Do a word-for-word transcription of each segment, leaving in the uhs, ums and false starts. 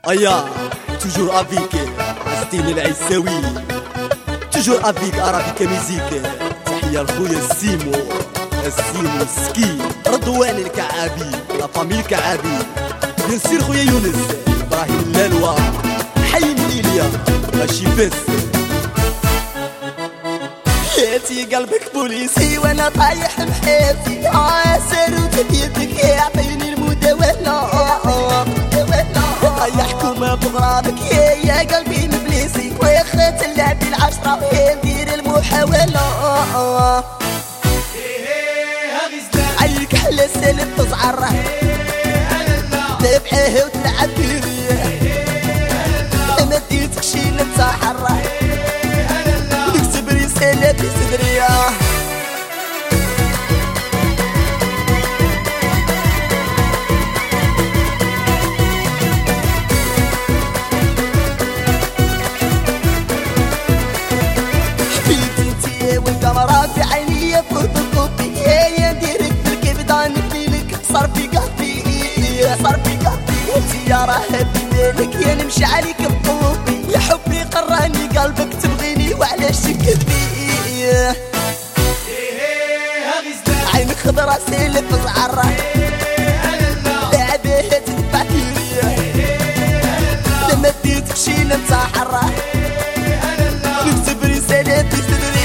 Aya, toujours avec Style العيساوي toujours avec Arabic musique. تحية لخويا السيمو السيمو سكي رضوان الكعابي لا فامي الكعابي بيان سير خويا يونس ابراهيم اللالوة حي مليليا ماشي بس. حياتي قلبك بوليسي وانا طايح بحياتي عاسر بيدك يعطيني المداولة يا حكومة بغرابك يا يا قلبي مبليسي ويخت اللعب العشرة وهي ندير المحاولة عيك حلا السلب تزعر تبعيه وتلعب بيه ما ديتك شي نتسحر نكتب رسالة في صدري والقمرة في عيني فوق الطوبي يا نديرك بالكبدة نبنيلك صار في قلبي صار في قلبي وانتي يا راهبي مالك يا نمشي عليك بطوبي يا حبي قراني قلبك تبغيني وعلاش تكذبي عينك خضرا سلف زعرة لعبها تدفع فيا لما اديتك شي نتسحر نكتب رسالة في صدري.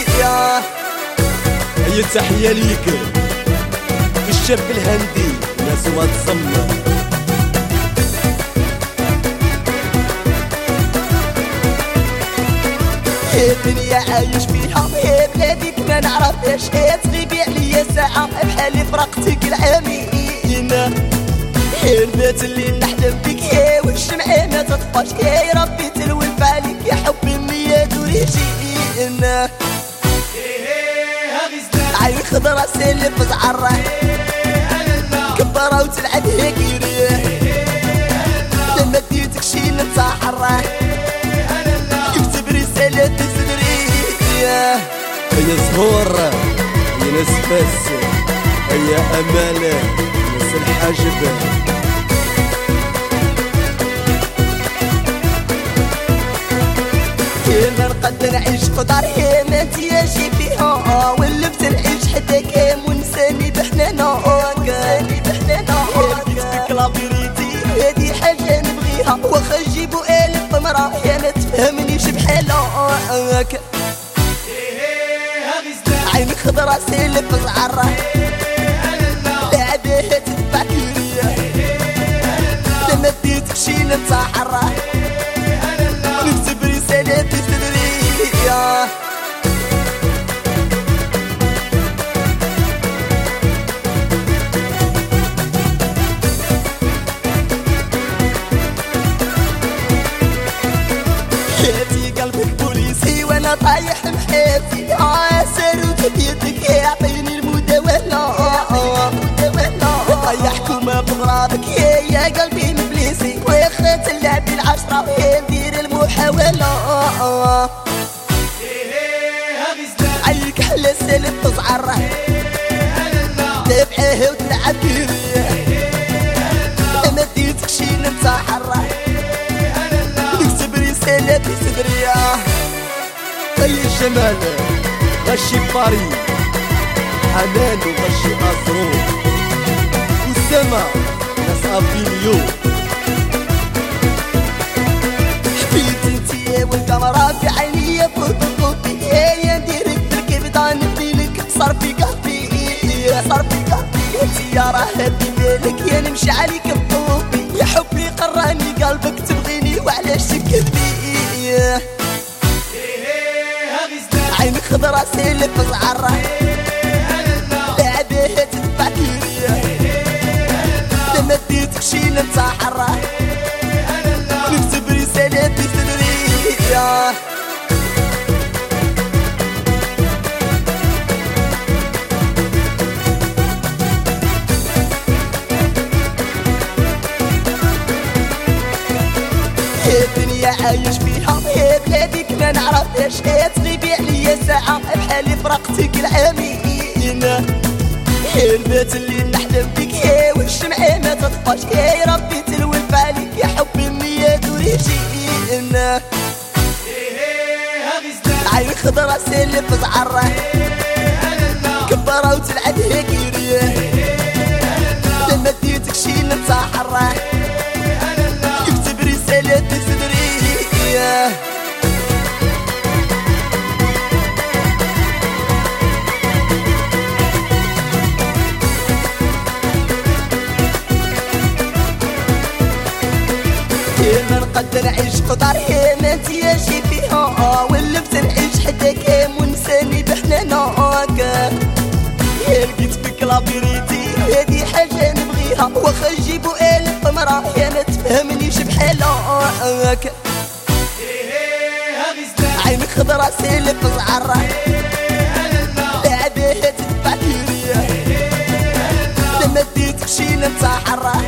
هي تحية ليك الشاب الهندي ناس واتسمى هي الدنيا عايش فيها هي بلادك ما نعرفهاش هي تغيبي عليا ساعة بحالي فرقتك العامين هي البيت اللي نحلم بك هي والشمعة ما تطفاش هي ربي تلوي بالك يا حبي النية وريجينا عين خضرا سلف زعرة كبرة وتلعب هيكيري لما اديتك شي نتسحر يكتب رسالة في صدري يا زهور يا ناس فاس يا امال ناس الحاجب كيما نقدر نعيش قدر هي ما تياجي فيها ولفت نعيش حتى كام ونساني بحنانا كاني بحنانا بديتك لابيريتي هادي حاجة نبغيها واخا نجيبو ألف مرة يا ما تفهمنيش بحالها عينك خضرا سلف زعرة لعبها تدفع فيا لما اديتك شي نتسحر نكتب رسالة في صدري حياتي قلبك بوليسي وانا طايح بحياتي عاسر بيدك يعطيني المداولة يا حكومة بغرابك يا يا قلبي مبليسي ويخت اللعب العشرة وهي ندير المحاولة عيك حلا السلب تزعر تبعيه وتلعب بيه ما ديتك شي نتسحر نكتب رسالة في صدري. طي الجمال غشي باري حنان وغشي أزرو وسما ناس أبيليو حبيبتي انتي والقمرة في عيني فوق الطوبي يا نديرك بالكبدة نبنيلك صار في قلبي صار في قلبي انتي يا راهبي مالك يا نمشي عليك بطوبي يا حبي قراني قلبك تبغيني وعلاش تكذبي عينك خضرا سلف زعرة لعبها تدفع فيا لما اديتك شي نتسحر نكتب رسالة في صدري هي الدنيا عايش فيها هي بلادك ما نعرفهاش هي تغيبي عليا ساعة بحالي فرقتك العامين هي البيت اللي نحلم بك هي والشمعة ما تطفاش يا ربي تلوي بالك يا حبي عين خضرا سلف زعره كبره وتلعب هكيريه لما ديتك شي نتسحره يكتب رسالة في صدري ما نقدر نعيش قدر ما انت ياشي فيها ولفت نعيش حتى كام ونساني بحنانك يا لقيت بك لابيريتي هادي حاجة نبغيها واخا نجيبو ألف مرة يا ما تفهمنيش بحالك عينك خضرا سلف زعرة لعبها تدفع ليا لما ديتك شي نتسحرة